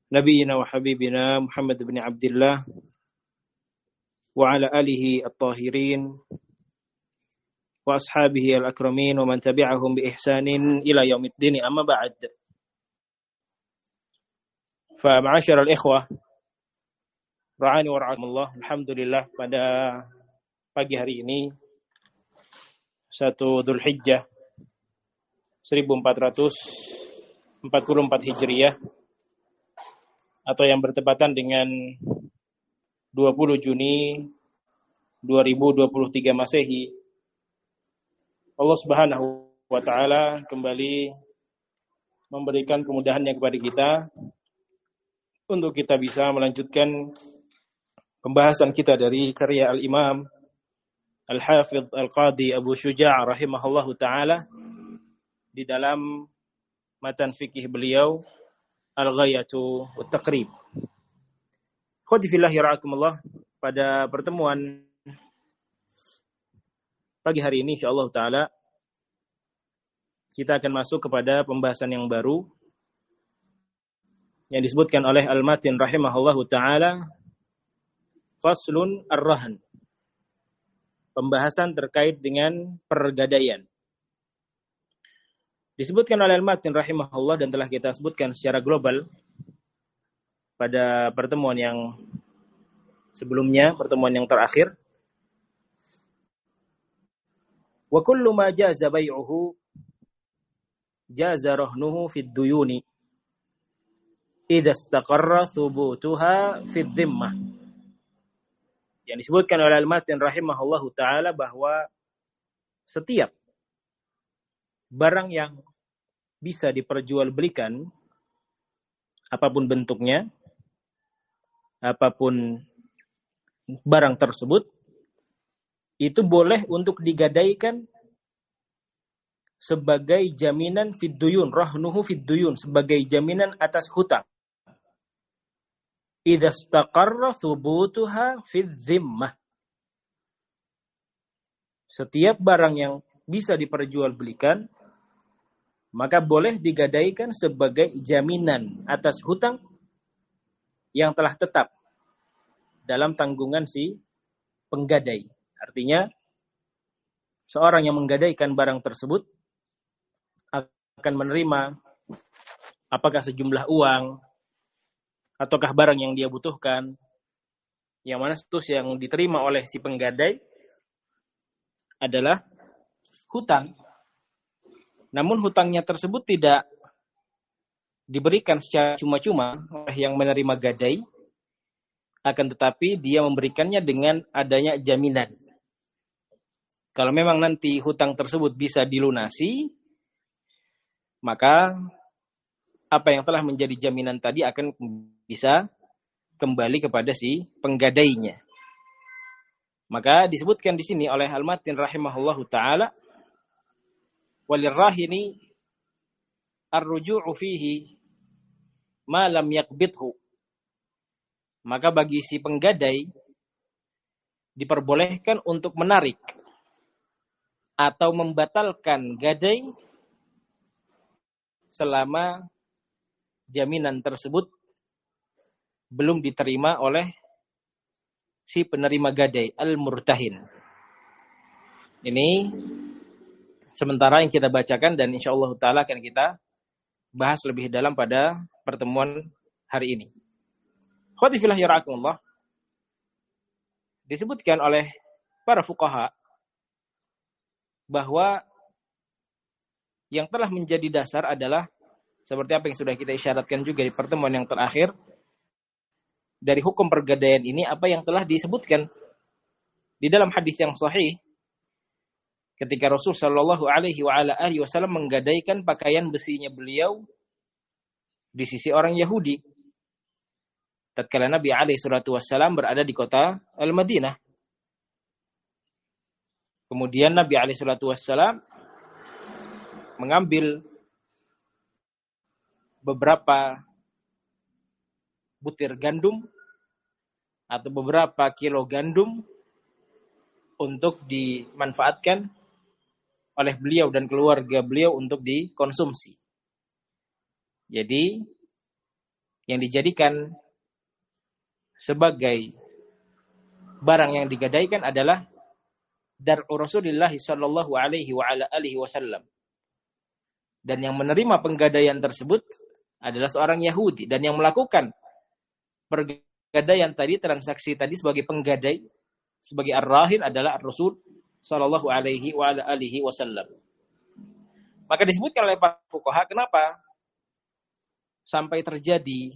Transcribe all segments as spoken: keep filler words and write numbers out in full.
نبينا وحبيبنا محمد بن عبد الله وعلى آله الطاهرين وأصحابه الأكرمين ومن تبعهم بإحسان إلى يوم الدين أما بعد فمعاشر الإخوة ra'ani wa ra'akumullah. Alhamdulillah pada pagi hari ini satu Dzulhijjah seribu empat ratus empat puluh empat Hijriah atau yang bertepatan dengan dua puluh Juni dua ribu dua puluh tiga Masehi, Allah Subhanahu wa taala kembali memberikan kemudahannya kepada kita untuk kita bisa melanjutkan pembahasan kita dari karya Al-Imam Al-Hafidh Al-Qadhi Abu Syuja' rahimahullahu ta'ala di dalam matan fikih beliau Al-Ghayatu Wat-Taqrib. Khawati fillahi ra'akumullah, pada pertemuan pagi hari ini insyaallah ta'ala kita akan masuk kepada pembahasan yang baru yang disebutkan oleh Al-Matin rahimahullahu ta'ala, Faslun Ar-Rahn, pembahasan terkait dengan pergadaian. Disebutkan oleh Al-Matin rahimahullah dan telah kita sebutkan secara global pada pertemuan yang sebelumnya, pertemuan yang terakhir. Wa kullu ma jaza bai'uhu jaza rahnuhu fid duyuni idza istaqarra thubutuha fid dhimmah. Yang disebutkan oleh Al-Matin rahimahullahu ta'ala bahwa setiap barang yang bisa diperjualbelikan, apapun bentuknya, apapun barang tersebut, itu boleh untuk digadaikan sebagai jaminan fid duyun, rahnuhu fid duyun, sebagai jaminan atas hutang. Idza istaqarra thubutuha fi dhimmah. Setiap barang yang bisa diperjualbelikan maka boleh digadaikan sebagai jaminan atas hutang yang telah tetap dalam tanggungan si penggadai. Artinya seorang yang menggadaikan barang tersebut akan menerima apakah sejumlah uang ataukah barang yang dia butuhkan, yang mana status yang diterima oleh si penggadai adalah hutang. Namun hutangnya tersebut tidak diberikan secara cuma-cuma oleh yang menerima gadai, akan tetapi dia memberikannya dengan adanya jaminan. Kalau memang nanti hutang tersebut bisa dilunasi, maka apa yang telah menjadi jaminan tadi akan bisa kembali kepada si penggadainya. Maka disebutkan di sini oleh Al-Matin rahimahullahu ta'ala, walirrahini ar-ruju'u fihi ma lam yaqbidhu. Maka bagi si penggadai diperbolehkan untuk menarik atau membatalkan gadai selama jaminan tersebut belum diterima oleh si penerima gadai, al-murtahin. Ini sementara yang kita bacakan dan insyaallah ta'ala akan kita bahas lebih dalam pada pertemuan hari ini. Khawati fillah yara'akumullah, disebutkan oleh para fuqaha bahwa yang telah menjadi dasar adalah seperti apa yang sudah kita isyaratkan juga di pertemuan yang terakhir, dari hukum pergadaian ini apa yang telah disebutkan di dalam hadis yang sahih ketika Rasul sallallahu alaihi wa ala alihi wasallam menggadaikan pakaian besinya beliau di sisi orang Yahudi tatkala Nabi alaihi salatu wasallam berada di kota Al-Madinah. Kemudian Nabi alaihi salatu wasallam mengambil beberapa butir gandum atau beberapa kilo gandum untuk dimanfaatkan oleh beliau dan keluarga beliau untuk dikonsumsi. Jadi yang dijadikan sebagai barang yang digadaikan adalah dar'u Rasulullah sallallahu alaihi wa ala alihi wasallam. Dan yang menerima penggadaian tersebut adalah seorang Yahudi, dan yang melakukan pergadaian tadi, transaksi tadi sebagai penggadai, sebagai ar-rahin adalah Rasul sallallahu alaihi wa ala alihi wasallam. Maka disebutkan oleh para fuqaha kenapa sampai terjadi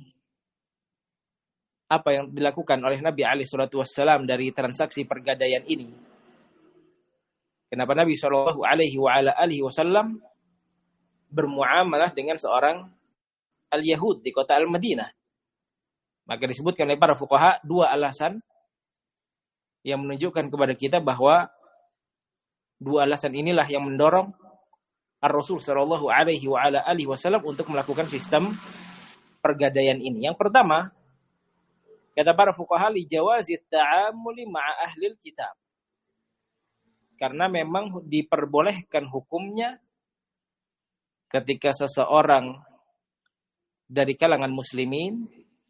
apa yang dilakukan oleh Nabi alaihi salatu wassalam dari transaksi pergadaian ini. Kenapa Nabi sallallahu alaihi wa ala alihi wasallam bermuamalah dengan seorang al-Yahud di kota Al-Madinah? Maka disebutkan oleh para fuqaha dua alasan yang menunjukkan kepada kita bahwa dua alasan inilah yang mendorong Ar-Rasul sallallahu alaihi wa ala alihi wasallam untuk melakukan sistem pergadaian ini. Yang pertama, kata para fuqaha, li jawazi ta'amuli ma'a ahlil kitab. Karena memang diperbolehkan hukumnya ketika seseorang dari kalangan muslimin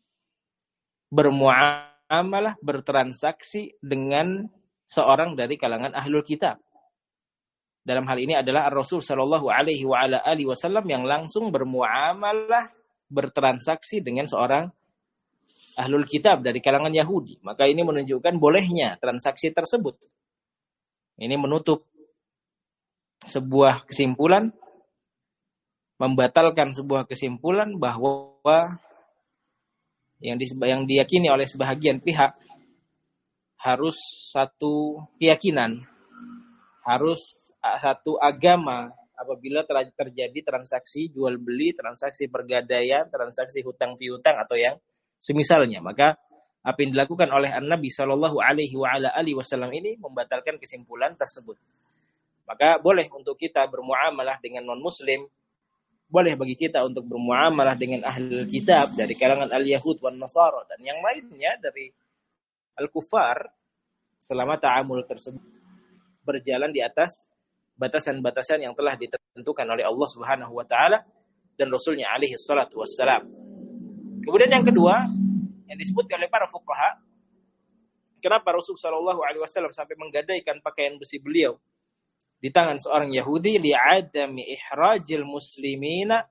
bermuamalah, bertransaksi dengan seorang dari kalangan ahlul kitab. Dalam hal ini adalah Ar-Rasul sallallahu alaihi wa ala alihi wasallam yang langsung bermuamalah, bertransaksi dengan seorang ahlul kitab dari kalangan Yahudi. Maka ini menunjukkan bolehnya transaksi tersebut. Ini menutup sebuah kesimpulan, membatalkan sebuah kesimpulan bahwa yang, di, yang diyakini oleh sebahagian pihak harus satu keyakinan, harus satu agama apabila telah terjadi transaksi jual beli, transaksi pergadaian, transaksi hutang piutang atau yang semisalnya. Maka apa yang dilakukan oleh An-Nabi sallallahu alaihi wa ala alihi wasallam ini membatalkan kesimpulan tersebut. Maka boleh untuk kita bermuamalah dengan non-muslim, boleh bagi kita untuk bermuamalah dengan ahli kitab dari kalangan al-Yahud wan Nasara dan yang lainnya dari al-Kufar selama ta'amul tersebut berjalan di atas batasan-batasan yang telah ditentukan oleh Allah Subhanahu wa taala dan Rasulnya alaihi salatu wassalam. Kemudian yang kedua yang disebutkan oleh para fuqaha, kenapa Rasul sallallahu alaihi wasallam sampai menggadaikan pakaian besi beliau di tangan seorang Yahudi, li'adami ihrajil muslimina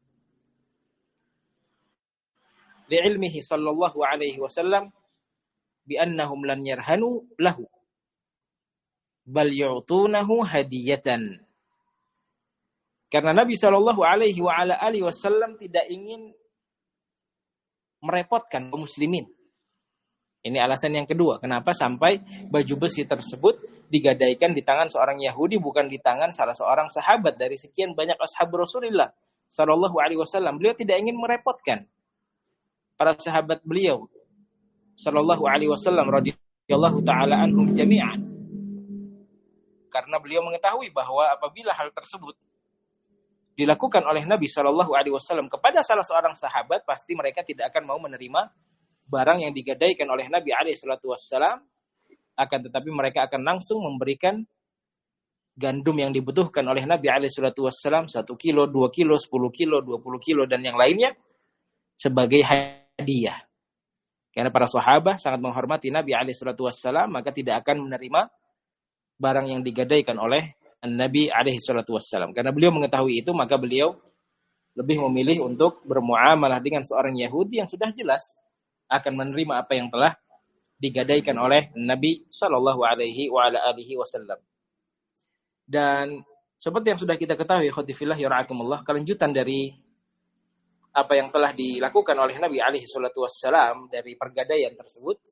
li'ilmihi sallallahu alaihi wasallam bi'annahum lan yarhanu lahu bal yu'tunahu hadiyatan. Karena Nabi sallallahu alaihi wa ala alihi wasallam tidak ingin merepotkan kaum muslimin. Ini alasan yang kedua, kenapa sampai baju besi tersebut digadaikan di tangan seorang Yahudi, bukan di tangan salah seorang sahabat dari sekian banyak ashab Rasulullah sallallahu alaihi wasallam. Beliau tidak ingin merepotkan para sahabat beliau sallallahu alaihi wasallam radhiyallahu taala anhum jami'an. Karena beliau mengetahui bahwa apabila hal tersebut dilakukan oleh Nabi sallallahu alaihi wasallam kepada salah seorang sahabat, pasti mereka tidak akan mau menerima barang yang digadaikan oleh Nabi alaihi salatu wassalam, akan tetapi mereka akan langsung memberikan gandum yang dibutuhkan oleh Nabi alaihi salatu wassalam, satu kilo, dua kilo, sepuluh kilo, dua puluh kilo, dan yang lainnya sebagai hadiah. Karena para sahabat sangat menghormati Nabi alaihi salatu wassalam, maka tidak akan menerima barang yang digadaikan oleh Nabi alaihi salatu wassalam. Karena beliau mengetahui itu, maka beliau lebih memilih untuk bermuamalah dengan seorang Yahudi yang sudah jelas akan menerima apa yang telah digadaikan oleh Nabi sallallahu alaihi wa ala alihi wasallam. Dan seperti yang sudah kita ketahui, khotifillah yara'akumullah, kelanjutan dari apa yang telah dilakukan oleh Nabi alaihi salatu wassalam dari pergadaian tersebut,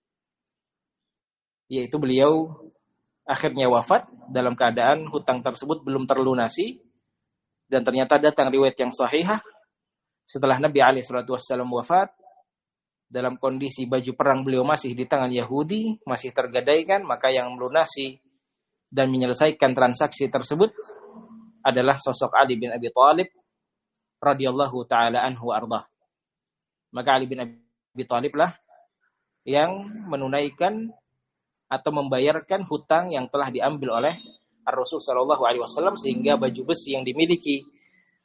yaitu beliau akhirnya wafat dalam keadaan hutang tersebut belum terlunasi, dan ternyata datang riwayat yang sahihah setelah Nabi alaihi salatu wassalam wafat, dalam kondisi baju perang beliau masih di tangan Yahudi, masih tergadaikan, maka yang melunasi dan menyelesaikan transaksi tersebut adalah sosok Ali bin Abi Thalib radhiyallahu taala anhu ardah. Maka Ali bin Abi Thalib lah yang menunaikan atau membayarkan hutang yang telah diambil oleh Ar-Rasul sallallahu alaihi wasallam, sehingga baju besi yang dimiliki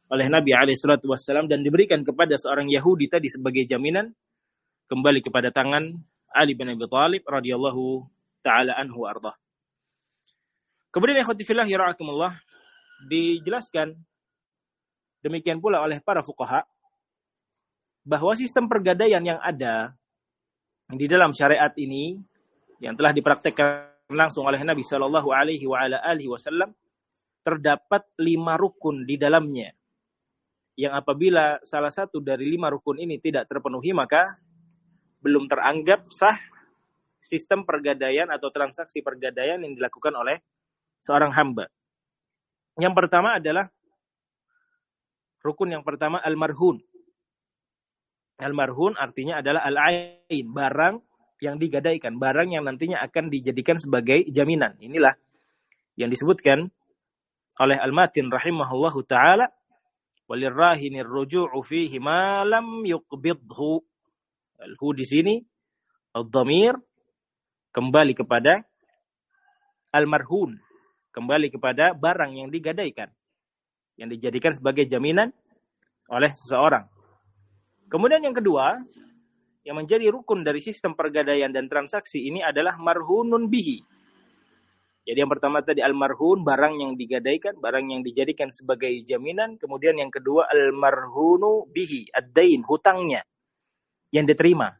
oleh Nabi alaihi salatu wassalam dan diberikan kepada seorang Yahudi tadi sebagai jaminan kembali kepada tangan Ali bin Abi Thalib radhiyallahu taala anhu ardah. Kemudian ikhwati fillah yara'akumullah, dijelaskan demikian pula oleh para fuqaha bahwa sistem pergadaian yang ada di dalam syariat ini yang telah dipraktekkan langsung oleh Nabi sallallahu alaihi wa ala alihi wasallam terdapat lima rukun di dalamnya. Yang apabila salah satu dari lima rukun ini tidak terpenuhi, maka belum teranggap sah sistem pergadaian atau transaksi pergadaian yang dilakukan oleh seorang hamba. Yang pertama adalah rukun yang pertama al-marhun. Al-marhun artinya adalah al-ain, barang yang digadaikan, barang yang nantinya akan dijadikan sebagai jaminan. Inilah yang disebutkan oleh Al-Matin rahimahullahu taala, walirrahinir ruju'u fihi ma lam yuqbidhu. Al-hu di sini ad-dhamir kembali kepada al-marhun, kembali kepada barang yang digadaikan, yang dijadikan sebagai jaminan oleh seseorang. Kemudian yang kedua, yang menjadi rukun dari sistem pergadaian dan transaksi ini adalah marhunun bihi. Jadi yang pertama tadi al-marhun, barang yang digadaikan, barang yang dijadikan sebagai jaminan. Kemudian yang kedua al-marhunu bihi, ad-dain, hutangnya yang diterima.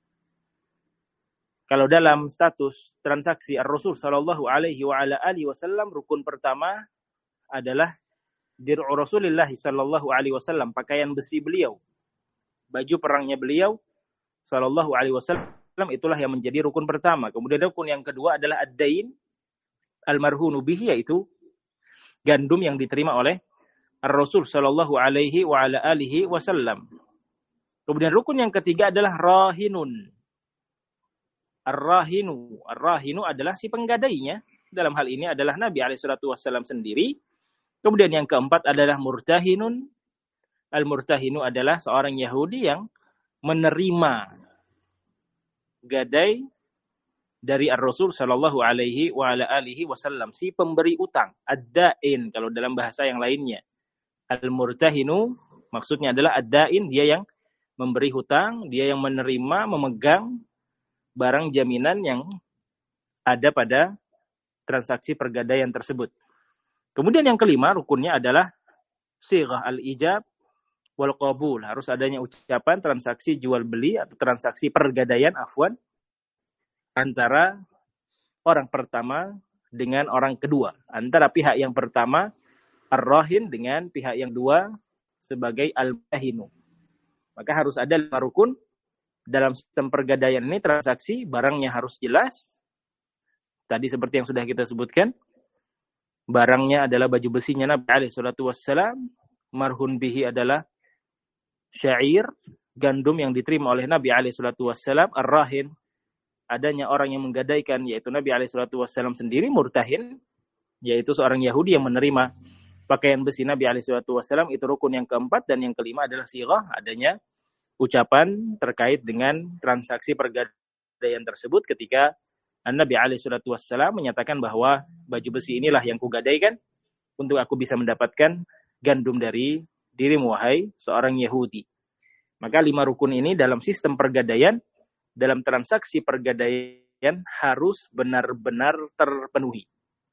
Kalau dalam status transaksi Ar-Rasul sallallahu alaihi wa ala alihi wasallam, rukun pertama adalah dir'u Rasulillah sallallahu alaihi wasallam, pakaian besi beliau, baju perangnya beliau sallallahu alaihi wasallam, itulah yang menjadi rukun pertama. Kemudian rukun yang kedua adalah ad-dain al-marhunu bihi, yaitu gandum yang diterima oleh Ar-Rasul sallallahu alaihi wa ala alihi wasallam. Kemudian rukun yang ketiga adalah rahinun. Ar-rahinu, ar-rahinu adalah si penggadainya. Dalam hal ini adalah Nabi alaihi salatu wasallam sendiri. Kemudian yang keempat adalah murtahinun. Al-murtahinu adalah seorang Yahudi yang menerima gadai dari Ar-Rasul sallallahu alaihi wa ala alihi wasallam, si pemberi utang, ad-dain kalau dalam bahasa yang lainnya. Al-murtahinu maksudnya adalah ad-dain, dia yang memberi hutang, dia yang menerima, memegang barang jaminan yang ada pada transaksi pergadaian tersebut. Kemudian yang kelima rukunnya adalah sighah al-ijab wal qabul, harus adanya ucapan transaksi jual beli atau transaksi pergadaian afwan antara orang pertama dengan orang kedua, antara pihak yang pertama ar-rahin dengan pihak yang kedua sebagai al-bahinu. Maka harus ada lima rukun dalam sistem pergadaian ini. Transaksi barangnya harus jelas. Tadi seperti yang sudah kita sebutkan, barangnya adalah baju besinya Nabi alaihi salatu wassalam. Marhun bihi adalah syair, gandum yang diterima oleh Nabi alaihi salatu wassalam. Ar-rahin, adanya orang yang menggadaikan, yaitu Nabi alaihi salatu wassalam sendiri. Murtahin, yaitu seorang Yahudi yang menerima pakaian besi Nabi alaihi salatu wassalam. Itu rukun yang keempat. Dan yang kelima adalah sighah, adanya ucapan terkait dengan transaksi pergadaian tersebut ketika Nabi alaihi salatu wassalam menyatakan bahwa baju besi inilah yang kugadaikan untuk aku bisa mendapatkan gandum dari dirimu, wahai seorang Yahudi. Maka lima rukun ini dalam sistem pergadaian, dalam transaksi pergadaian harus benar-benar terpenuhi.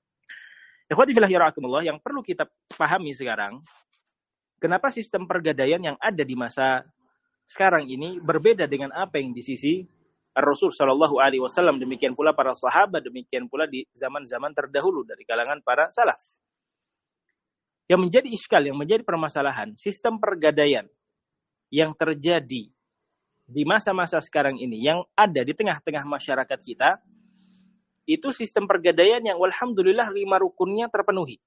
Ikhwati fillah yarahmatullah, yang perlu kita pahami sekarang, kenapa sistem pergadaian yang ada di masa sekarang ini berbeda dengan apa yang di sisi Rasul Shallallahu Alaihi Wasallam, demikian pula para sahabat, demikian pula di zaman-zaman terdahulu dari kalangan para salaf. Yang menjadi iskal, yang menjadi permasalahan, sistem pergadaian yang terjadi di masa-masa sekarang ini, yang ada di tengah-tengah masyarakat kita, itu sistem pergadaian yang walhamdulillah lima rukunnya terpenuhi.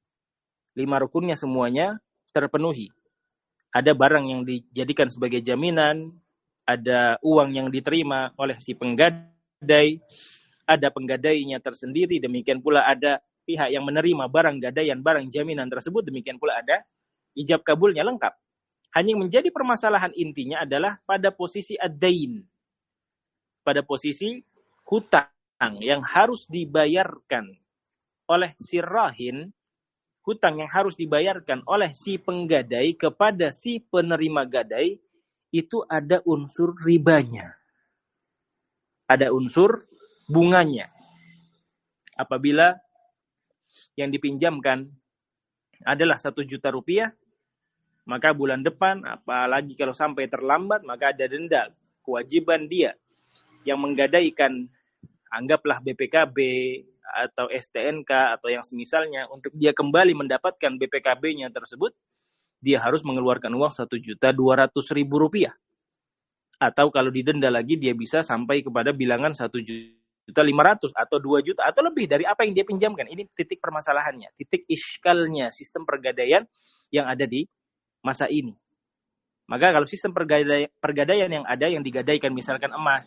Lima rukunnya semuanya terpenuhi. Ada barang yang dijadikan sebagai jaminan, ada uang yang diterima oleh si penggadai, ada penggadainya tersendiri, demikian pula ada pihak yang menerima barang gadaian, barang jaminan tersebut, demikian pula ada ijab kabulnya lengkap. Hanya yang menjadi permasalahan intinya adalah pada posisi ad-dain, pada posisi hutang yang harus dibayarkan oleh si rahin hutang yang harus dibayarkan oleh si penggadai kepada si penerima gadai, itu ada unsur ribanya. Ada unsur bunganya. Apabila yang dipinjamkan adalah satu juta rupiah, maka bulan depan, apalagi kalau sampai terlambat, maka ada denda. Kewajiban dia yang menggadaikan, anggaplah B P K B atau S T N K atau yang semisalnya, untuk dia kembali mendapatkan B P K B-nya tersebut, dia harus mengeluarkan uang satu juta dua ratus ribu rupiah. Atau kalau didenda lagi, dia bisa sampai kepada bilangan satu juta lima ratus atau dua juta atau lebih dari apa yang dia pinjamkan. Ini titik permasalahannya, titik iskalnya sistem pergadaian yang ada di masa ini. Maka kalau sistem pergadaian, pergadaian yang ada, yang digadaikan misalkan emas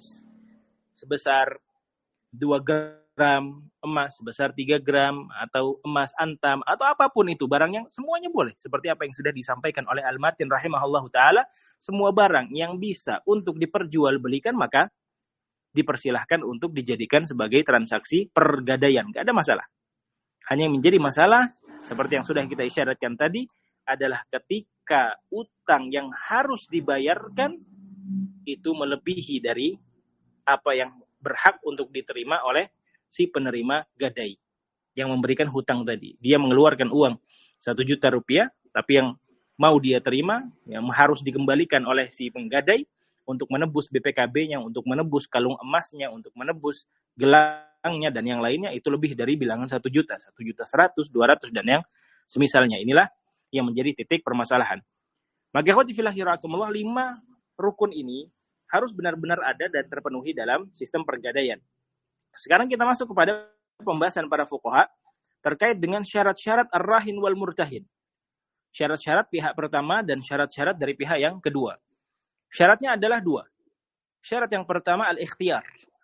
sebesar dua gram, emas sebesar tiga gram, atau emas antam, atau apapun itu, barang yang semuanya boleh. Seperti apa yang sudah disampaikan oleh Al-Matin rahimahullahu ta'ala, semua barang yang bisa untuk diperjualbelikan, maka dipersilahkan untuk dijadikan sebagai transaksi pergadaian. Gak ada masalah. Hanya yang menjadi masalah, seperti yang sudah kita isyaratkan tadi, adalah ketika utang yang harus dibayarkan itu melebihi dari apa yang berhak untuk diterima oleh si penerima gadai yang memberikan hutang tadi. Dia mengeluarkan uang satu juta rupiah, tapi yang mau dia terima, yang harus dikembalikan oleh si penggadai untuk menebus B P K B-nya, untuk menebus kalung emasnya, untuk menebus gelangnya, dan yang lainnya, itu lebih dari bilangan satu juta, satu juta seratus, dua ratus, dan yang semisalnya. Inilah yang menjadi titik permasalahan. Maka ikhwati fillah rahimakumullah, lima rukun ini harus benar-benar ada dan terpenuhi dalam sistem pergadaian. Sekarang kita masuk kepada pembahasan para fuqaha terkait dengan syarat-syarat ar-rahin wal murtahin. Syarat-syarat pihak pertama dan syarat-syarat dari pihak yang kedua. Syaratnya adalah dua. Syarat yang pertama al-ikhtiyar.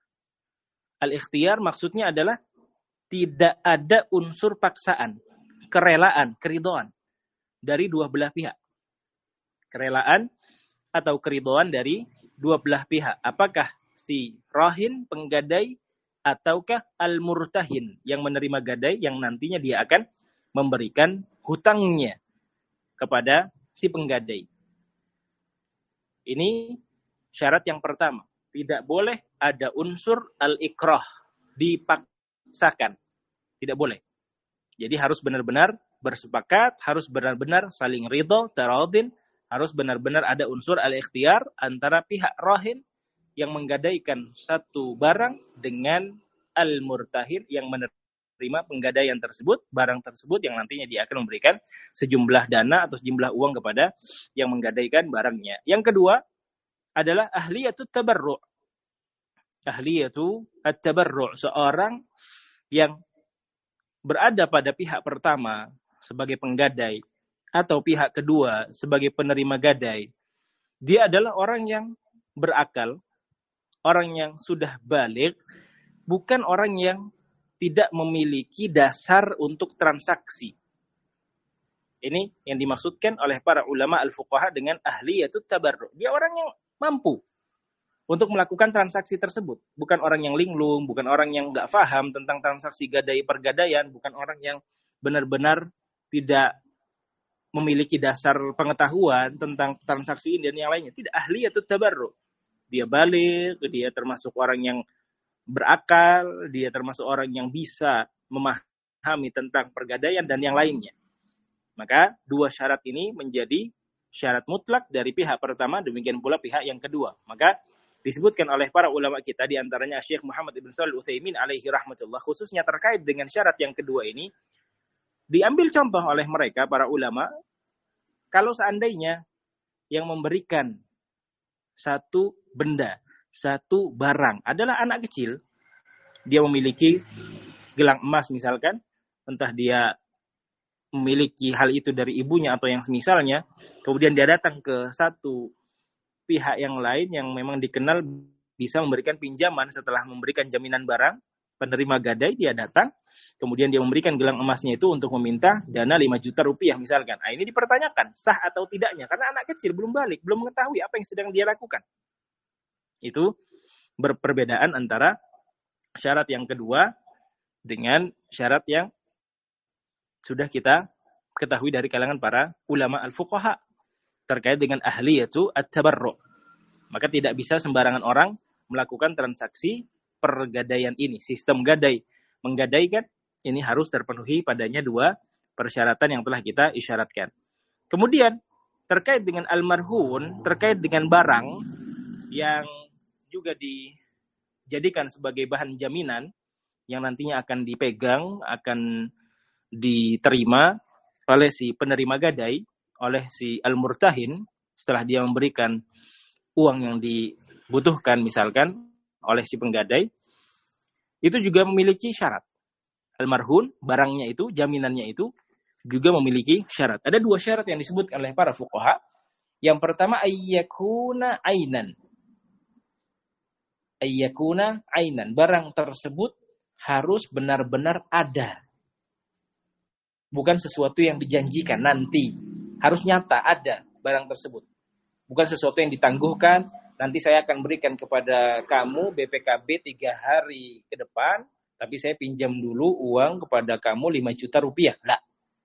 Al-ikhtiyar maksudnya adalah tidak ada unsur paksaan, kerelaan, keridhaan dari dua belah pihak. Kerelaan atau keridhaan dari dua belah pihak. Apakah si rahin, penggadai, ataukah al-murtahin, yang menerima gadai, yang nantinya dia akan memberikan hutangnya kepada si penggadai. Ini syarat yang pertama. Tidak boleh ada unsur al-ikrah, dipaksakan. Tidak boleh. Jadi harus benar-benar bersepakat, harus benar-benar saling ridho, taradin, harus benar-benar ada unsur al-ikhtiyar antara pihak rahin yang menggadaikan satu barang dengan al-murtahin yang menerima penggadaian tersebut, barang tersebut yang nantinya dia akan memberikan sejumlah dana atau sejumlah uang kepada yang menggadaikan barangnya. Yang kedua adalah ahliyatut tabarru'. Ahliyatu at-tabarru', seorang yang berada pada pihak pertama sebagai penggadai atau pihak kedua sebagai penerima gadai. Dia adalah orang yang berakal, orang yang sudah baligh, bukan orang yang tidak memiliki dasar untuk transaksi. Ini yang dimaksudkan oleh para ulama al-fuqaha dengan ahliyatut tabarru'. Dia orang yang mampu untuk melakukan transaksi tersebut. Bukan orang yang linglung, bukan orang yang nggak paham tentang transaksi gadai pergadaian, bukan orang yang benar-benar tidak memiliki dasar pengetahuan tentang transaksi ini dan yang lainnya. Tidak, ahliyatut tabarru'. Dia baligh, dia termasuk orang yang berakal, dia termasuk orang yang bisa memahami tentang pergadaian dan yang lainnya. Maka dua syarat ini menjadi syarat mutlak dari pihak pertama, demikian pula pihak yang kedua. Maka disebutkan oleh para ulama kita, diantaranya Syekh Muhammad ibn Shalih Al-Utsaimin alaihi rahmatullah, khususnya terkait dengan syarat yang kedua ini, diambil contoh oleh mereka, para ulama, kalau seandainya yang memberikan satu benda, satu barang adalah anak kecil, dia memiliki gelang emas misalkan, entah dia memiliki hal itu dari ibunya atau yang semisalnya, kemudian dia datang ke satu pihak yang lain yang memang dikenal bisa memberikan pinjaman setelah memberikan jaminan barang, penerima gadai, dia datang, kemudian dia memberikan gelang emasnya itu untuk meminta dana lima juta rupiah misalkan. Nah, ini dipertanyakan sah atau tidaknya, karena anak kecil belum balik, belum mengetahui apa yang sedang dia lakukan. Itu berperbedaan antara syarat yang kedua dengan syarat yang sudah kita ketahui dari kalangan para ulama al-fuqaha terkait dengan ahliyatu at-tabarru'. Maka tidak bisa sembarangan orang melakukan transaksi pergadaian ini. Sistem gadai, menggadaikan, ini harus terpenuhi padanya dua persyaratan yang telah kita isyaratkan. Kemudian, terkait dengan almarhun, terkait dengan barang yang juga dijadikan sebagai bahan jaminan, yang nantinya akan dipegang, akan diterima oleh si penerima gadai, oleh si al-murtahin, setelah dia memberikan uang yang dibutuhkan misalkan oleh si penggadai, itu juga memiliki syarat. Almarhun, barangnya itu, jaminannya itu juga memiliki syarat. Ada dua syarat yang disebutkan oleh para fuqaha. Yang pertama, ayyakuna ainan. Ayyakuna ainan. Barang tersebut harus benar-benar ada. Bukan sesuatu yang dijanjikan nanti. Harus nyata, ada barang tersebut. Bukan sesuatu yang ditangguhkan, nanti saya akan berikan kepada kamu B P K B tiga hari ke depan, tapi saya pinjam dulu uang kepada kamu lima juta rupiah. Lah,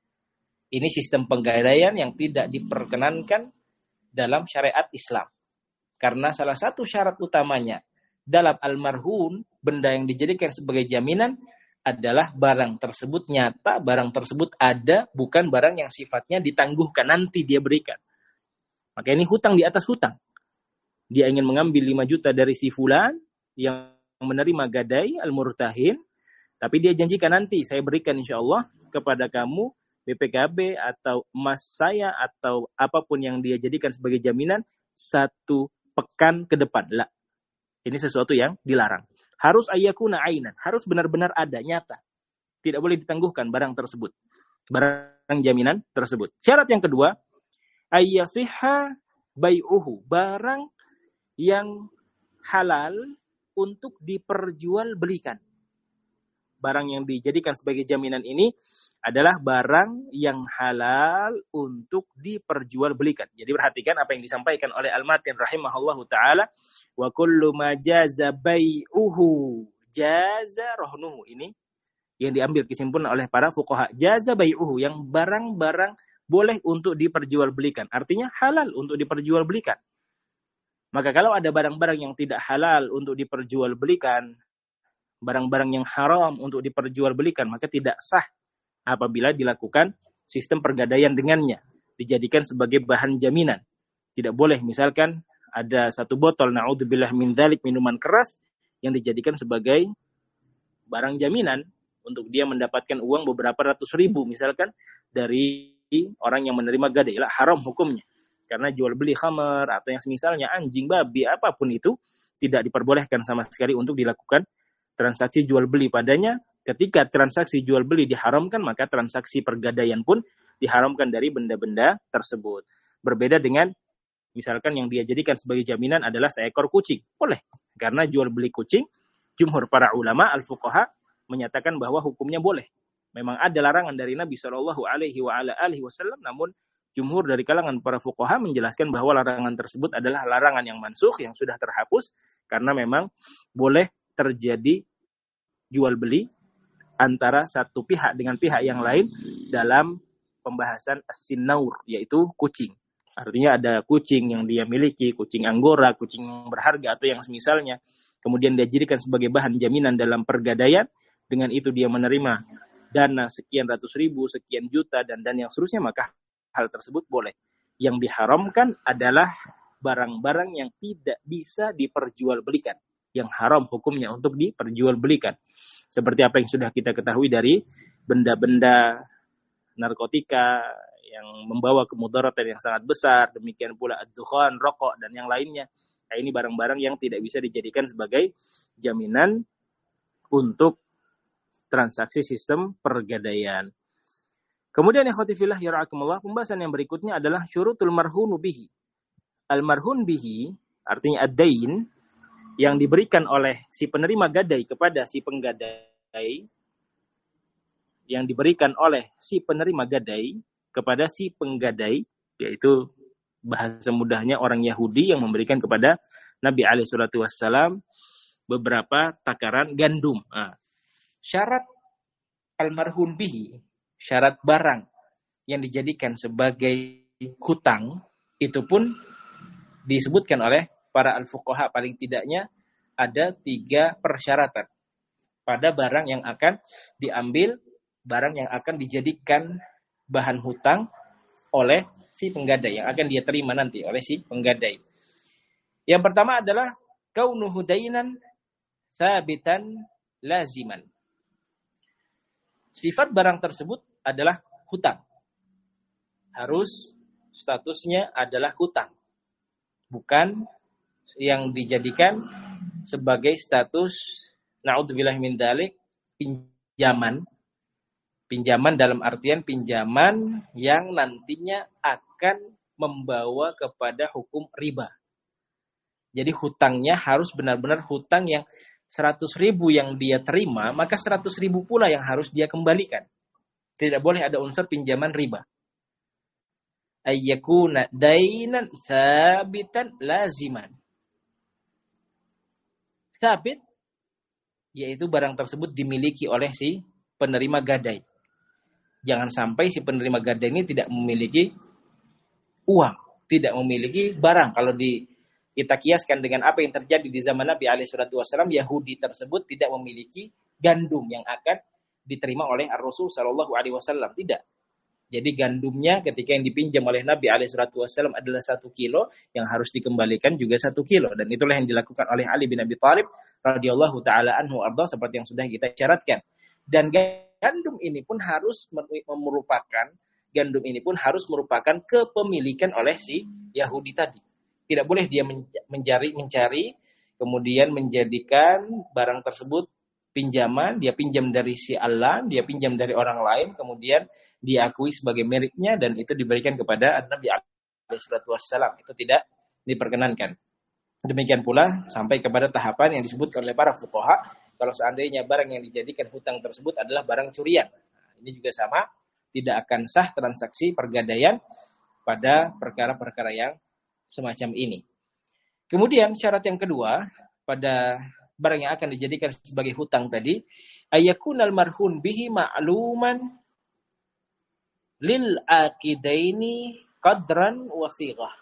ini sistem penggadaian yang tidak diperkenankan dalam syariat Islam. Karena salah satu syarat utamanya dalam almarhun, benda yang dijadikan sebagai jaminan, adalah barang tersebut nyata, barang tersebut ada, bukan barang yang sifatnya ditangguhkan, nanti dia berikan. Maka ini hutang di atas hutang. Dia ingin mengambil lima juta dari si fulan yang menerima gadai al-murtahin, tapi dia janjikan nanti saya berikan insya Allah kepada kamu B P K B atau emas saya atau apapun yang dia jadikan sebagai jaminan satu pekan ke depan. Lah, ini sesuatu yang dilarang. Harus ayyakuna ainan, harus benar-benar ada, nyata. Tidak boleh ditangguhkan barang tersebut. Barang jaminan tersebut. Syarat yang kedua, ayyasihha bai'uhu, barang yang halal untuk diperjualbelikan. Barang yang dijadikan sebagai jaminan ini adalah barang yang halal untuk diperjualbelikan. Jadi perhatikan apa yang disampaikan oleh Al-Matin rahimahullahu ta'ala. Wa kullu ma jaza bai'uhu jaza rohnuhu. Ini yang diambil kesimpulan oleh para fuqaha. Jaza bai'uhu, yang barang-barang boleh untuk diperjualbelikan. Artinya halal untuk diperjualbelikan. Maka kalau ada barang-barang yang tidak halal untuk diperjualbelikan, barang-barang yang haram untuk diperjualbelikan, maka tidak sah apabila dilakukan sistem pergadaian dengannya, dijadikan sebagai bahan jaminan. Tidak boleh misalkan ada satu botol, na'udzubillah min dzalik, minuman keras yang dijadikan sebagai barang jaminan untuk dia mendapatkan uang beberapa ratus ribu misalkan dari orang yang menerima gadai. Lah, haram hukumnya. Karena jual beli khamar atau yang semisalnya anjing, babi, apapun itu tidak diperbolehkan sama sekali untuk dilakukan transaksi jual beli padanya. Ketika transaksi jual beli diharamkan, maka transaksi pergadaian pun diharamkan dari benda-benda tersebut. Berbeda dengan misalkan yang dia jadikan sebagai jaminan adalah seekor kucing. Boleh. Karena jual beli kucing, jumhur para ulama al-fuqaha menyatakan bahwa hukumnya boleh. Memang ada larangan dari Nabi shallallahu alaihi wasallam, namun jumhur dari kalangan para fuqaha menjelaskan bahwa larangan tersebut adalah larangan yang mansukh, yang sudah terhapus, karena memang boleh terjadi jual beli antara satu pihak dengan pihak yang lain dalam pembahasan as-sinnaur, yaitu kucing. Artinya ada kucing yang dia miliki, kucing anggora, kucing berharga atau yang semisalnya, kemudian dia jadikan sebagai bahan jaminan dalam pergadaian, dengan itu dia menerima dana sekian ratus ribu, sekian juta, dan dan yang seterusnya, maka hal tersebut boleh. Yang diharamkan adalah barang-barang yang tidak bisa diperjualbelikan, yang haram hukumnya untuk diperjualbelikan. Seperti apa yang sudah kita ketahui dari benda-benda narkotika yang membawa kemudaratan yang sangat besar, demikian pula ad-dukhan, rokok, dan yang lainnya. Nah, ini barang-barang yang tidak bisa dijadikan sebagai jaminan untuk transaksi sistem pergadaian. Kemudian ikhwati fillah yara'akumullah, pembahasan yang berikutnya adalah syurutul marhunu bihi. Al-marhun bihi artinya ad-dain yang diberikan oleh si penerima gadai kepada si penggadai, yang diberikan oleh si penerima gadai kepada si penggadai, yaitu bahasa mudahnya orang Yahudi yang memberikan kepada Nabi alaihi salatu wassalam beberapa takaran gandum. Nah, syarat almarhun bihi, syarat barang yang dijadikan sebagai hutang, itu pun disebutkan oleh para al-fuqaha, paling tidaknya ada tiga persyaratan pada barang yang akan diambil, barang yang akan dijadikan bahan hutang oleh si penggadai, yang akan dia terima nanti oleh si penggadai. Yang pertama adalah kaunuhu dainan sabitan laziman. Sifat barang tersebut adalah hutang. Harus statusnya adalah hutang. Bukan yang dijadikan sebagai status na'udzubillah min dzalik pinjaman. Pinjaman dalam artian pinjaman yang nantinya akan membawa kepada hukum riba. Jadi hutangnya harus benar-benar hutang yang seratus ribu yang dia terima, maka seratus ribu pula yang harus dia kembalikan. Tidak boleh ada unsur pinjaman riba. Ayyakuna dainan sabitan laziman. Sabit, yaitu barang tersebut dimiliki oleh si penerima gadai. Jangan sampai si penerima gadai ini tidak memiliki uang, tidak memiliki barang. Kalau di kita kiaskan dengan apa yang terjadi di zaman Nabi alaihi salatu wasallam, Yahudi tersebut tidak memiliki gandum yang akan diterima oleh Rasul sallallahu alaihi wasallam. Tidak. Jadi gandumnya ketika yang dipinjam oleh Nabi alaihi salatu wasallam adalah satu kilo, yang harus dikembalikan juga satu kilo. Dan itulah yang dilakukan oleh Ali bin Abi Thalib radhiyallahu taala anhu arda, seperti yang sudah kita syaratkan. Dan gandum ini pun harus merupakan gandum ini pun harus merupakan kepemilikan oleh si Yahudi tadi. Tidak boleh dia mencari, mencari, kemudian menjadikan barang tersebut pinjaman, dia pinjam dari si Allah, dia pinjam dari orang lain, kemudian diakui sebagai miliknya, dan itu diberikan kepada Nabi alaihi salatu wassalam. Itu tidak diperkenankan. Demikian pula sampai kepada tahapan yang disebut oleh para fuqaha, kalau seandainya barang yang dijadikan hutang tersebut adalah barang curian. Nah, ini juga sama, tidak akan sah transaksi pergadaian pada perkara-perkara yang semacam ini. Kemudian syarat yang kedua pada barang yang akan dijadikan sebagai hutang tadi, ayakunal marhun bihi ma'luman lil aqidaini qadran wa sighah.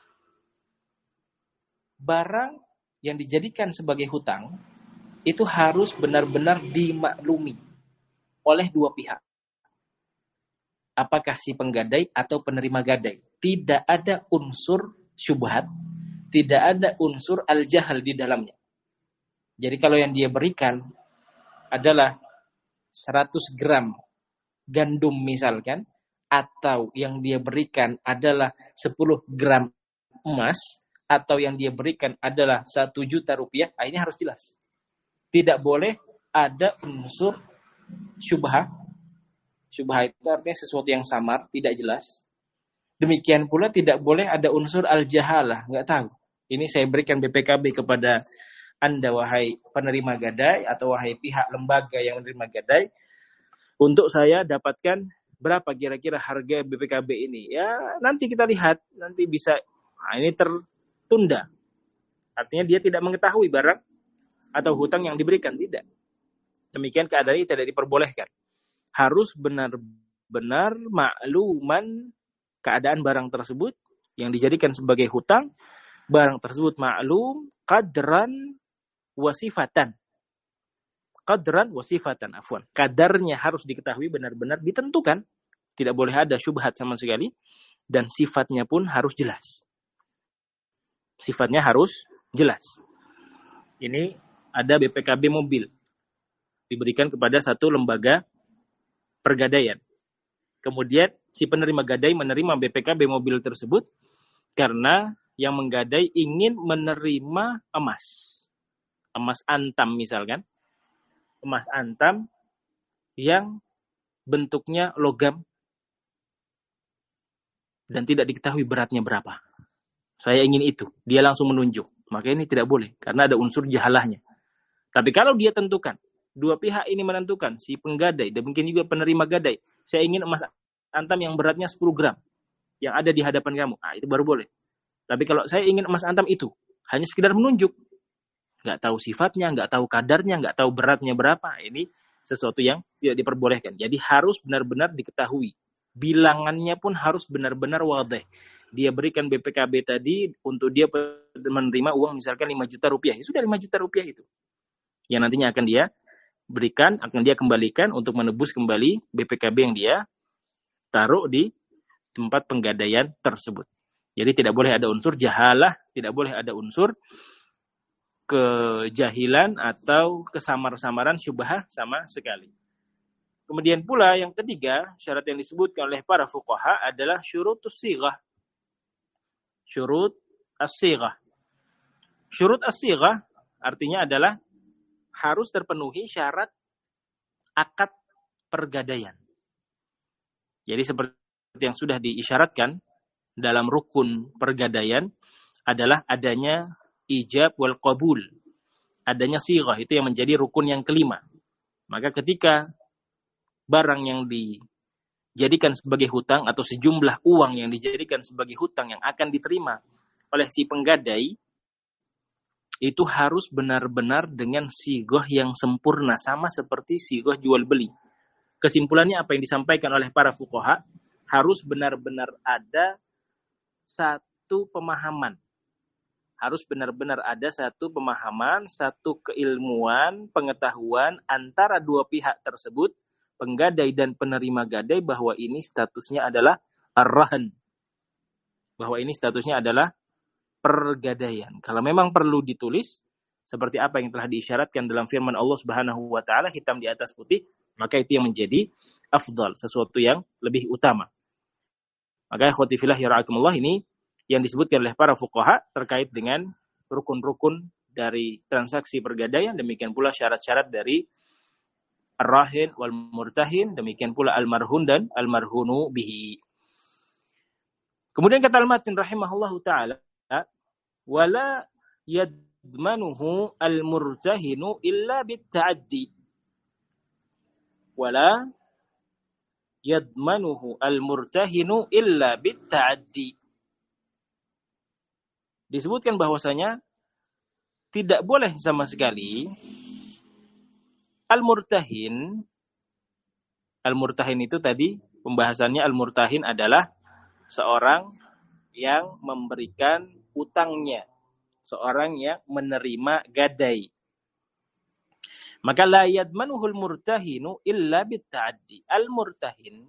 Barang yang dijadikan sebagai hutang itu harus benar-benar dimaklumi oleh dua pihak. Apakah si penggadai atau penerima gadai? Tidak ada unsur syubhat, tidak ada unsur al-jahal di dalamnya. Jadi kalau yang dia berikan adalah seratus gram gandum misalkan, atau yang dia berikan adalah sepuluh gram emas, atau yang dia berikan adalah satu juta rupiah, ini harus jelas. Tidak boleh ada unsur syubhat. Syubhat itu artinya sesuatu yang samar, tidak jelas. Demikian pula tidak boleh ada unsur al-jahalah, nggak tahu. Ini saya berikan B P K B kepada Anda, wahai penerima gadai, atau wahai pihak lembaga yang menerima gadai, untuk saya dapatkan berapa kira-kira harga B P K B ini. Ya, nanti kita lihat, nanti bisa, nah ini tertunda. Artinya dia tidak mengetahui barang atau hutang yang diberikan, tidak. Demikian keadaan ini tidak diperbolehkan. Harus benar-benar makluman keadaan barang tersebut yang dijadikan sebagai hutang, barang tersebut maklum qadran wasifatan. Qadran wasifatan, afwan. Kadarnya harus diketahui, benar-benar ditentukan. Tidak boleh ada syubhat sama sekali, dan sifatnya pun harus jelas. Sifatnya harus jelas. Ini ada B P K B mobil diberikan kepada satu lembaga pergadaian. Kemudian si penerima gadai menerima B P K B mobil tersebut karena yang menggadai ingin menerima emas. Emas antam misalkan. Emas antam yang bentuknya logam dan tidak diketahui beratnya berapa. Saya ingin itu. Dia langsung menunjuk. Maka ini tidak boleh karena ada unsur jahalahnya. Tapi kalau dia tentukan, dua pihak ini menentukan, si penggadai dan mungkin juga penerima gadai, saya ingin emas antam yang beratnya sepuluh gram yang ada di hadapan kamu. Ah, itu baru boleh. Tapi kalau saya ingin emas antam itu, hanya sekedar menunjuk, nggak tahu sifatnya, nggak tahu kadarnya, nggak tahu beratnya berapa, ini sesuatu yang tidak diperbolehkan. Jadi harus benar-benar diketahui bilangannya pun harus benar-benar wadih. Dia berikan B P K B tadi untuk dia menerima uang misalkan lima juta rupiah. Ya sudah lima juta rupiah itu. Yang nantinya akan dia berikan, akan dia kembalikan untuk menebus kembali B P K B yang dia taruh di tempat penggadaian tersebut. Jadi tidak boleh ada unsur jahalah, tidak boleh ada unsur kejahilan atau kesamar-samaran syubhah sama sekali. Kemudian pula yang ketiga, syarat yang disebutkan oleh para fuqaha adalah syurutus sighah. Syurut as-sighah. Syurut as-sighah artinya adalah harus terpenuhi syarat akad pergadaian. Jadi seperti yang sudah diisyaratkan dalam rukun pergadaian adalah adanya ijab wal qabul. Adanya sighah, itu yang menjadi rukun yang kelima. Maka ketika barang yang dijadikan sebagai hutang atau sejumlah uang yang dijadikan sebagai hutang yang akan diterima oleh si penggadai, itu harus benar-benar dengan sighah yang sempurna, sama seperti sighah jual beli. Kesimpulannya apa yang disampaikan oleh para fuqaha, harus benar-benar ada satu pemahaman. Harus benar-benar ada satu pemahaman, satu keilmuan, pengetahuan antara dua pihak tersebut, penggadai dan penerima gadai, bahwa ini statusnya adalah ar-rahan. Bahwa ini statusnya adalah pergadaian. Kalau memang perlu ditulis, seperti apa yang telah diisyaratkan dalam firman Allah Subhanahu wa taala hitam di atas putih, maka itu yang menjadi afdal, sesuatu yang lebih utama. Maka ikhwati fillah ya ra'akumullah, ini yang disebutkan oleh para fuqaha terkait dengan rukun-rukun dari transaksi pergadaian, demikian pula syarat-syarat dari ar-rahin wal murtahin, demikian pula al-marhun dan al-marhunu bihi. Kemudian kata al-matin rahimahullahu ta'ala, wala yadmanuhu al-murtahinu illa bitta'addi. Wala yadmanuhu al-murtahinu illa bitta'addi. Disebutkan bahwasanya tidak boleh sama sekali al-murtahin. Al-murtahin itu tadi pembahasannya, al-murtahin adalah seorang yang memberikan utangnya, seorang yang menerima gadai. Maka la yadmanuhul murtahinu illa bitta'addi. Al-murtahin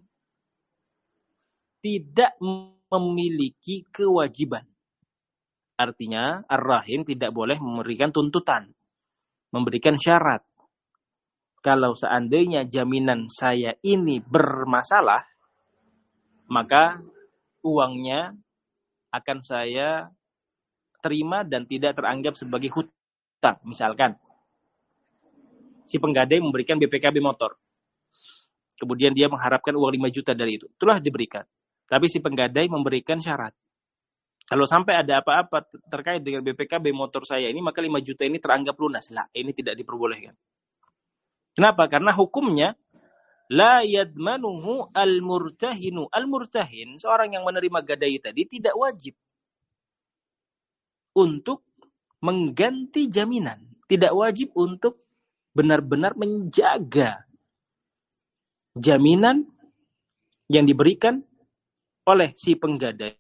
tidak memiliki kewajiban. Artinya ar-rahin tidak boleh memberikan tuntutan, memberikan syarat. Kalau seandainya jaminan saya ini bermasalah, maka uangnya akan saya terima dan tidak teranggap sebagai hutang. Misalkan si penggadai memberikan B P K B motor, kemudian dia mengharapkan uang lima juta dari itu, itulah diberikan. Tapi si penggadai memberikan syarat, kalau sampai ada apa-apa terkait dengan B P K B motor saya ini, maka lima juta ini teranggap lunas. Lah, ini tidak diperbolehkan. Kenapa? Karena hukumnya la yadmanuhu al-murtahinu. Al-murtahin, seorang yang menerima gadai tadi, tidak wajib untuk mengganti jaminan. Tidak wajib untuk benar-benar menjaga jaminan yang diberikan oleh si penggadai,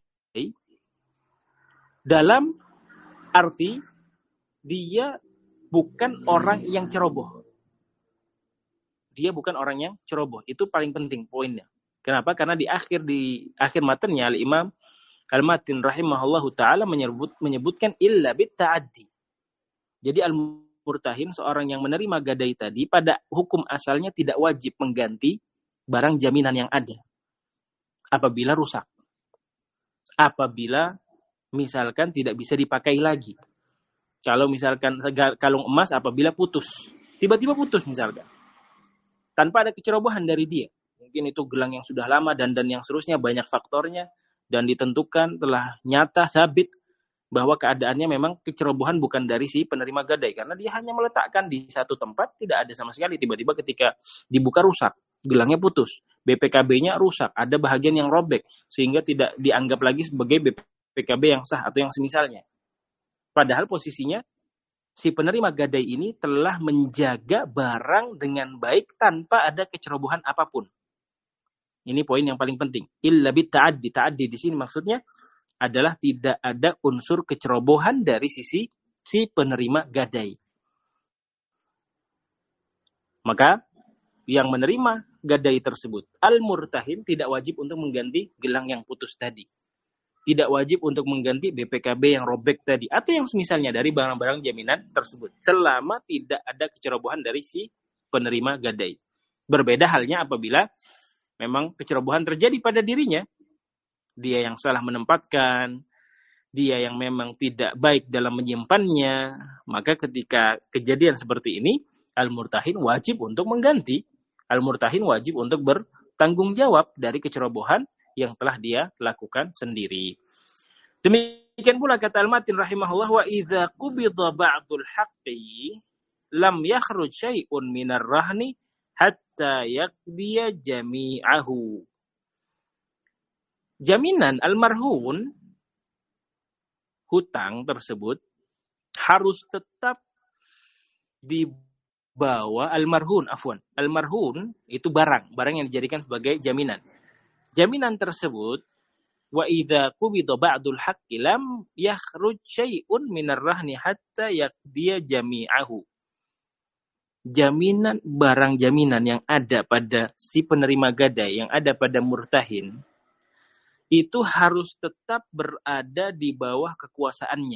dalam arti dia bukan orang yang ceroboh. Dia bukan orang yang ceroboh. Itu paling penting poinnya. Kenapa? Karena di akhir di akhir matanya Al-Imam Al-Matin rahimahullahu taala menyebut menyebutkan illa bitta'addi. Jadi al-murtahin, seorang yang menerima gadai tadi, pada hukum asalnya tidak wajib mengganti barang jaminan yang ada apabila rusak. Apabila misalkan tidak bisa dipakai lagi. Kalau misalkan kalung emas apabila putus, tiba-tiba putus misalkan, tanpa ada kecerobohan dari dia. Mungkin itu gelang yang sudah lama dan dan yang seterusnya, banyak faktornya, dan ditentukan telah nyata sabit bahwa keadaannya memang kecerobohan bukan dari si penerima gadai, karena dia hanya meletakkan di satu tempat, tidak ada sama sekali, tiba-tiba ketika dibuka rusak, gelangnya putus, B P K B-nya rusak, ada bahagian yang robek sehingga tidak dianggap lagi sebagai B P K B yang sah atau yang semisalnya. Padahal posisinya si penerima gadai ini telah menjaga barang dengan baik tanpa ada kecerobohan apapun. Ini poin yang paling penting. Illa bit ta'addi. Ta'addi di sini maksudnya adalah tidak ada unsur kecerobohan dari sisi si penerima gadai. Maka yang menerima gadai tersebut, al-murtahin, tidak wajib untuk mengganti gelang yang putus tadi. Tidak wajib untuk mengganti B P K B yang robek tadi. Atau yang semisalnya dari barang-barang jaminan tersebut. Selama tidak ada kecerobohan dari si penerima gadai. Berbeda halnya apabila memang kecerobohan terjadi pada dirinya. Dia yang salah menempatkan, dia yang memang tidak baik dalam menyimpannya, maka ketika kejadian seperti ini, al-murtahin wajib untuk mengganti. Al-murtahin wajib untuk bertanggung jawab dari kecerobohan yang telah dia lakukan sendiri. Demikian pula kata Al-Matin rahimahullah, wa idza qubidha ba'dul haqqi lam yakhruj syai'un minar rahni hatta yaqdiya jami'ahu. Jaminan almarhun, hutang tersebut harus tetap dibawa almarhun, afwan. Almarhun itu barang, barang yang dijadikan sebagai jaminan. Jaminan tersebut, wa idza qubida ba'dul haqqi lam yakhruj syai'un minar rahni hatta yaqdiya jami'ahu. Jaminan, barang jaminan yang ada pada si penerima gadai, yang ada pada murtahin, itu harus tetap berada di bawah kekuasaannya.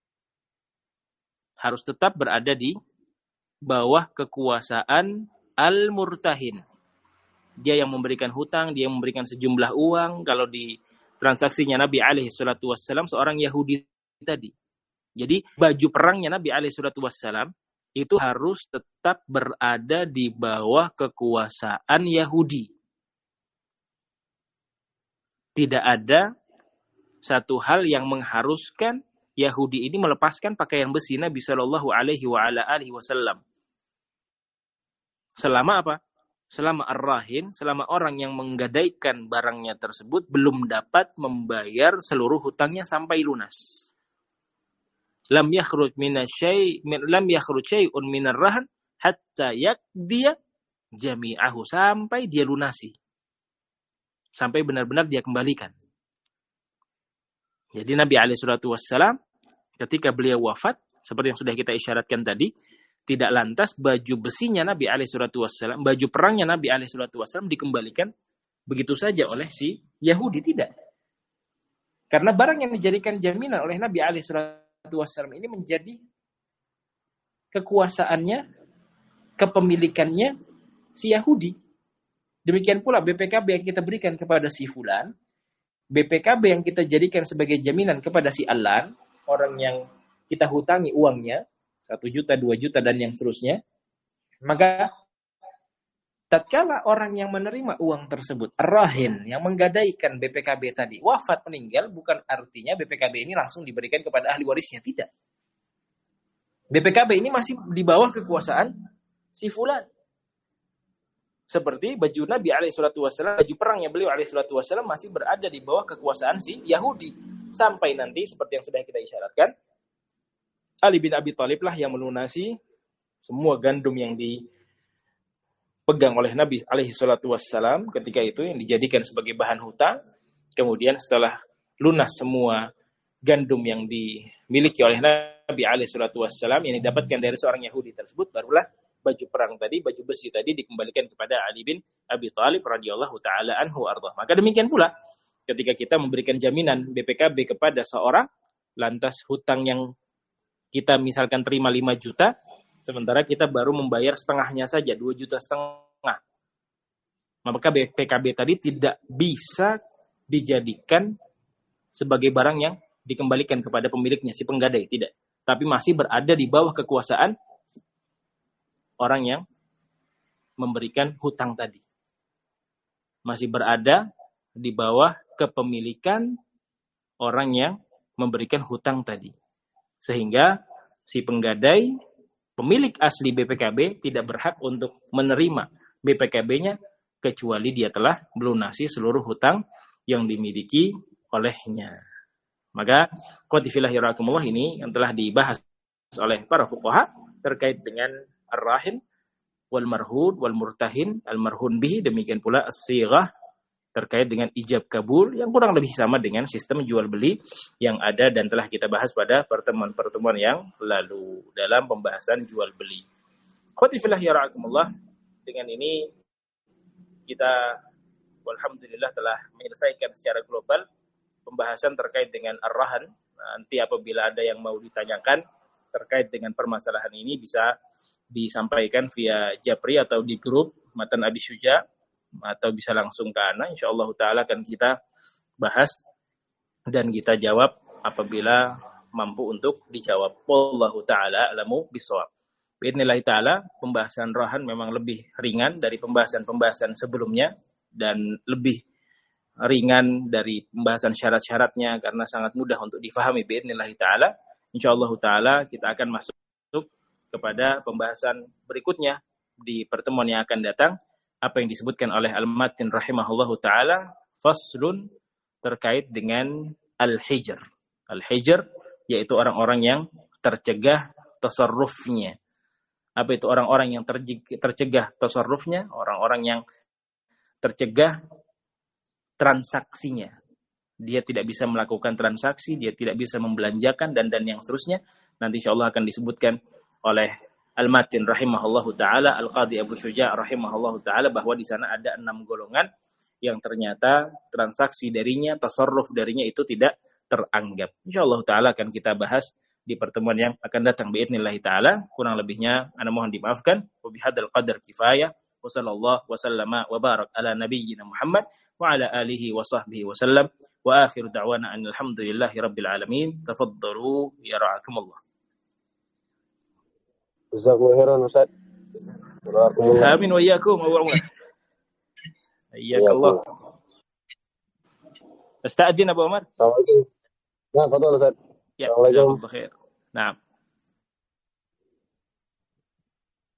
Harus tetap berada di bawah kekuasaan al-murtahin. Dia yang memberikan hutang, dia yang memberikan sejumlah uang. Kalau di transaksinya Nabi alaihi salatu wassalam, seorang Yahudi tadi. Jadi baju perangnya Nabi alaihi salatu wassalam itu harus tetap berada di bawah kekuasaan Yahudi. Tidak ada satu hal yang mengharuskan Yahudi ini melepaskan pakaian besi Nabi Shallallahu Alaihi Wasallam. Selama apa? Selama ar-rahin, selama orang yang menggadaikan barangnya tersebut belum dapat membayar seluruh hutangnya sampai lunas. Lam yakhruj minasyai, lam yakhruj syai'un minar rahan hatta yaqdiya jami'ahu, sampai dia lunasi. Sampai benar-benar dia kembalikan. Jadi Nabi alaihi salatu wassalam ketika beliau wafat, seperti yang sudah kita isyaratkan tadi, tidak lantas baju besinya Nabi alaihi salatu wassalam, baju perangnya Nabi alaihi salatu wassalam dikembalikan begitu saja oleh si Yahudi, tidak. Karena barang yang dijadikan jaminan oleh Nabi alaihi salatu wassalam ini menjadi kekuasaannya, kepemilikannya si Yahudi. Demikian pula B P K B yang kita berikan kepada si fulan, B P K B yang kita jadikan sebagai jaminan kepada si Alan, orang yang kita hutangi uangnya, satu juta, dua juta, dan yang seterusnya. Maka, tatkala orang yang menerima uang tersebut, ar-rahin, yang menggadaikan B P K B tadi, wafat, meninggal, bukan artinya B P K B ini langsung diberikan kepada ahli warisnya, tidak. B P K B ini masih di bawah kekuasaan si fulan. Seperti baju Nabi alaihi salatu wassalam, baju perangnya beliau alaihi salatu wassalam masih berada di bawah kekuasaan si Yahudi. Sampai nanti seperti yang sudah kita isyaratkan, Ali bin Abi Thalib lah yang melunasi semua gandum yang dipegang oleh Nabi alaihi salatu wassalam ketika itu, yang dijadikan sebagai bahan hutang. Kemudian setelah lunas semua gandum yang dimiliki oleh Nabi alaihi salatu wassalam yang didapatkan dari seorang Yahudi tersebut, barulah baju perang tadi, baju besi tadi dikembalikan kepada Ali bin Abi Thalib radhiyallahu taala anhu ardah. Maka demikian pula ketika kita memberikan jaminan B P K B kepada seorang, lantas hutang yang kita misalkan terima lima juta, sementara kita baru membayar setengahnya saja, dua juta setengah. Maka B P K B tadi tidak bisa dijadikan sebagai barang yang dikembalikan kepada pemiliknya, si penggadai, tidak. Tapi masih berada di bawah kekuasaan orang yang memberikan hutang tadi. Masih berada di bawah kepemilikan orang yang memberikan hutang tadi. Sehingga si penggadai, pemilik asli B P K B, tidak berhak untuk menerima B P K B-nya kecuali dia telah melunasi seluruh hutang yang dimiliki olehnya. Maka qatifillahi rahimakumullah ini yang telah dibahas oleh para fuqaha terkait dengan ar-rahin wal marhud wal murtahin al marhun bihi, demikian pula as-sighah terkait dengan ijab kabul yang kurang lebih sama dengan sistem jual beli yang ada dan telah kita bahas pada pertemuan-pertemuan yang lalu dalam pembahasan jual beli. Khotifillah ya ra'akumullah, dengan ini kita alhamdulillah telah menyelesaikan secara global pembahasan terkait dengan ar-rahan. Nanti apabila ada yang mau ditanyakan terkait dengan permasalahan ini bisa disampaikan via Japri atau di grup Matan Abi Syuja, atau bisa langsung ke ana, insyaallah taala akan kita bahas dan kita jawab apabila mampu untuk dijawab. Wallahu taala alamu bisawab. Bismillah taala, pembahasan rahan memang lebih ringan dari pembahasan-pembahasan sebelumnya dan lebih ringan dari pembahasan syarat-syaratnya karena sangat mudah untuk difahami. Bismillah taala, insyaallah taala kita akan masuk kepada pembahasan berikutnya di pertemuan yang akan datang, apa yang disebutkan oleh Al-Matin rahimahullahu taala, faslun, terkait dengan al-hijr. Al-hijr yaitu orang-orang yang tercegah tasarrufnya. Apa itu orang-orang yang tercegah tasarrufnya? Orang-orang yang tercegah transaksinya. Dia tidak bisa melakukan transaksi, dia tidak bisa membelanjakan dan dan yang seterusnya. Nanti insyaallah akan disebutkan oleh Al-Matin rahimahullahu taala, Al-Qadhi Abu Syuja' rahimahullahu taala, bahwa di sana ada enam golongan yang ternyata transaksi darinya, tasarruf darinya itu tidak teranggap. Insyaallah taala akan kita bahas di pertemuan yang akan datang biidznillah taala. Kurang lebihnya ana mohon dimaafkan. Wa bihadzal qadar kifayah. Wa sallallahu wa sallama wa barak ala nabiyyina Muhammad wa ala alihi wa sahbihi wa sallam. Wa akhiru da'wana alhamdulillahi rabbil alamin. Tafaddalu ya ra'akumullah. Jazakumullah khairan Ustaz. Amin wa iyyakum wa umar. Iyyakallah. Astadzin Abu Umar. Assalamualaikum. Nah, fadhal Ustaz. Ya, jazakumullah khair. Naam.